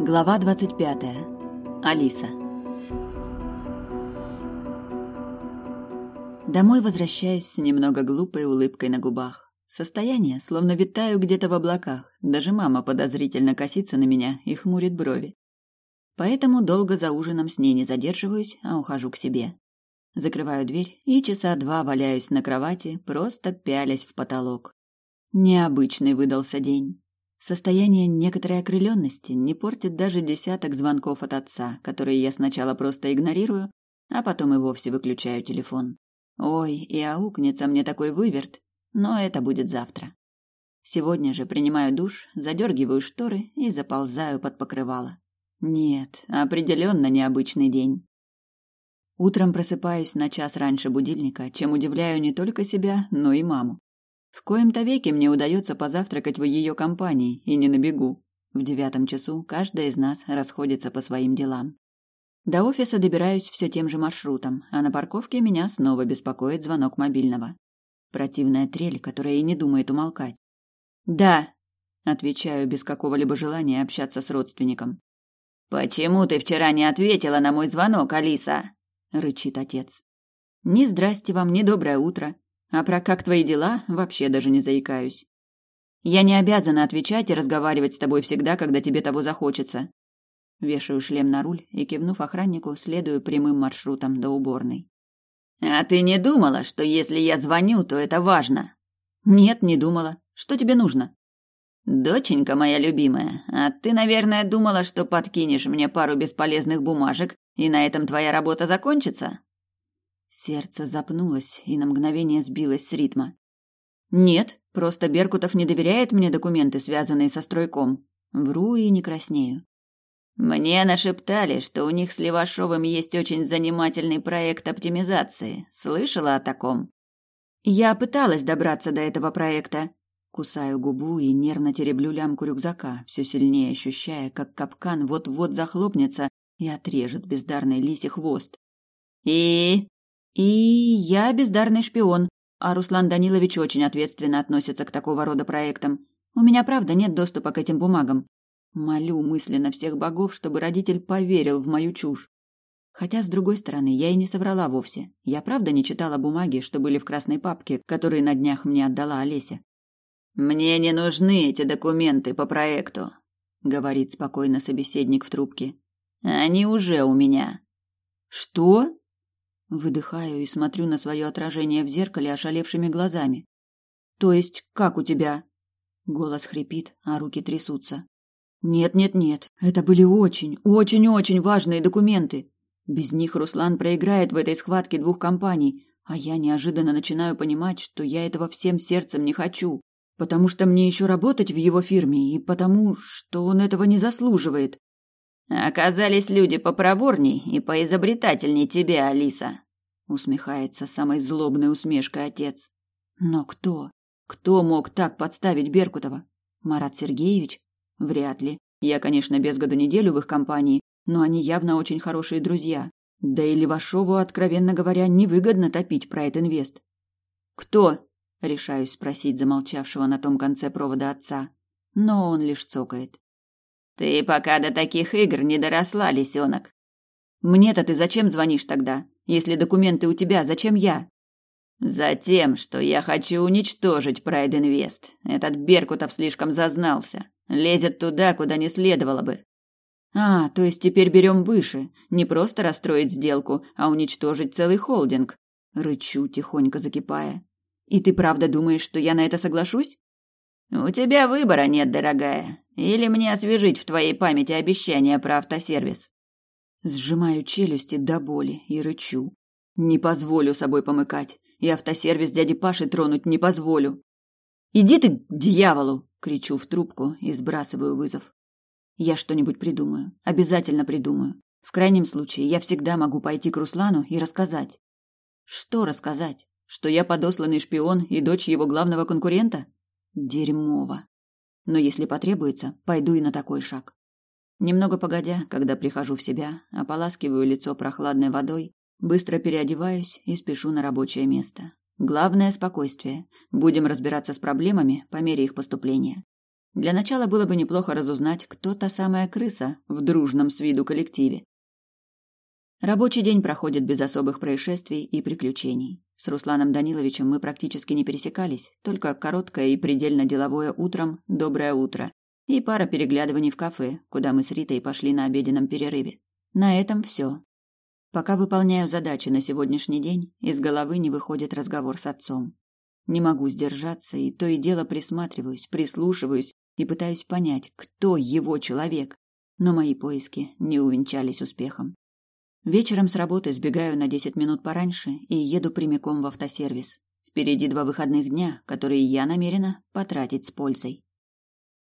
Глава 25. Алиса. Домой возвращаюсь с немного глупой улыбкой на губах. Состояние, словно витаю где-то в облаках. Даже мама подозрительно косится на меня и хмурит брови. Поэтому долго за ужином с ней не задерживаюсь, а ухожу к себе. Закрываю дверь и часа два валяюсь на кровати, просто пялясь в потолок. Необычный выдался день. Состояние некоторой окрыленности не портит даже десяток звонков от отца, которые я сначала просто игнорирую, а потом и вовсе выключаю телефон. Ой, и аукнется мне такой выверт, но это будет завтра. Сегодня же принимаю душ, задергиваю шторы и заползаю под покрывало. Нет, определенно необычный день. Утром просыпаюсь на час раньше будильника, чем удивляю не только себя, но и маму. В коем-то веке мне удается позавтракать в ее компании и не на бегу. В 9 часу каждая из нас расходится по своим делам. До офиса добираюсь все тем же маршрутом, а на парковке меня снова беспокоит звонок мобильного. Противная трель, которая и не думает умолкать. «Да», — отвечаю без какого-либо желания общаться с родственником. «Почему ты вчера не ответила на мой звонок, Алиса?» — рычит отец. «Ни здрасте вам, ни доброе утро. А про «как твои дела» вообще даже не заикаюсь. Я не обязана отвечать и разговаривать с тобой всегда, когда тебе того захочется». Вешаю шлем на руль и, кивнув охраннику, следую прямым маршрутом до уборной. «А ты не думала, что если я звоню, то это важно?» «Нет, не думала. Что тебе нужно?» «Доченька моя любимая, а ты, наверное, думала, что подкинешь мне пару бесполезных бумажек, и на этом твоя работа закончится?» Сердце запнулось и на мгновение сбилось с ритма. «Нет, просто Беркутов не доверяет мне документы, связанные со стройком. Вру и не краснею». «Мне нашептали, что у них с Левашовым есть очень занимательный проект оптимизации. Слышала о таком?» «Я пыталась добраться до этого проекта». Кусаю губу и нервно тереблю лямку рюкзака, все сильнее ощущая, как капкан вот-вот захлопнется и отрежет бездарной лисе хвост. «И я бездарный шпион, а Руслан Данилович очень ответственно относится к такого рода проектам. У меня, правда, нет доступа к этим бумагам. Молю мысленно всех богов, чтобы родитель поверил в мою чушь. Хотя, с другой стороны, я и не соврала вовсе. Я правда не читала бумаги, что были в красной папке, которые на днях мне отдала Олеся. «Мне не нужны эти документы по проекту», — говорит спокойно собеседник в трубке. «Они уже у меня». «Что?» Выдыхаю и смотрю на свое отражение в зеркале ошалевшими глазами. «То есть как у тебя?» Голос хрипит, а руки трясутся. «Нет, это были очень важные документы. Без них Руслан проиграет в этой схватке двух компаний, а я неожиданно начинаю понимать, что я этого всем сердцем не хочу, потому что мне еще работать в его фирме и потому, что он этого не заслуживает». «Оказались люди попроворней и поизобретательней тебя, Алиса», — усмехается самой злобной усмешкой отец. «Но кто? Кто мог так подставить Беркутова? Марат Сергеевич? Вряд ли. Я, конечно, без году неделю в их компании, но они явно очень хорошие друзья. Да и Левашову, откровенно говоря, невыгодно топить Прайд-Инвест». «Кто?» — решаюсь спросить замолчавшего на том конце провода отца, но он лишь цокает. «Ты пока до таких игр не доросла, лисенок». «Мне-то ты зачем звонишь тогда? Если документы у тебя, зачем я?» «Затем, что я хочу уничтожить Прайд Инвест. Этот Беркутов слишком зазнался. Лезет туда, куда не следовало бы». «А, то есть теперь берем выше. Не просто расстроить сделку, а уничтожить целый холдинг». Рычу, тихонько закипая. «И ты правда думаешь, что я на это соглашусь?» «У тебя выбора нет, дорогая. Или мне освежить в твоей памяти обещание про автосервис?» Сжимаю челюсти до боли и рычу. «Не позволю собой помыкать, и автосервис дяди Паши тронуть не позволю». «Иди ты к дьяволу!» — кричу в трубку и сбрасываю вызов. «Я что-нибудь придумаю, обязательно придумаю. В крайнем случае, я всегда могу пойти к Руслану и рассказать». «Что рассказать? Что я подосланный шпион и дочь его главного конкурента? Дерьмово. Но если потребуется, пойду и на такой шаг». Немного погодя, когда прихожу в себя, ополаскиваю лицо прохладной водой, быстро переодеваюсь и спешу на рабочее место. Главное — спокойствие. Будем разбираться с проблемами по мере их поступления. Для начала было бы неплохо разузнать, кто та самая крыса в дружном с виду коллективе. Рабочий день проходит без особых происшествий и приключений. С Русланом Даниловичем мы практически не пересекались, только короткое и предельно деловое утром «доброе утро» и пара переглядываний в кафе, куда мы с Ритой пошли на обеденном перерыве. На этом все. Пока выполняю задачи на сегодняшний день, из головы не выходит разговор с отцом. Не могу сдержаться и то и дело присматриваюсь, прислушиваюсь и пытаюсь понять, кто его человек, но мои поиски не увенчались успехом. Вечером с работы сбегаю на 10 минут пораньше и еду прямиком в автосервис. Впереди 2 выходных дня, которые я намерена потратить с пользой.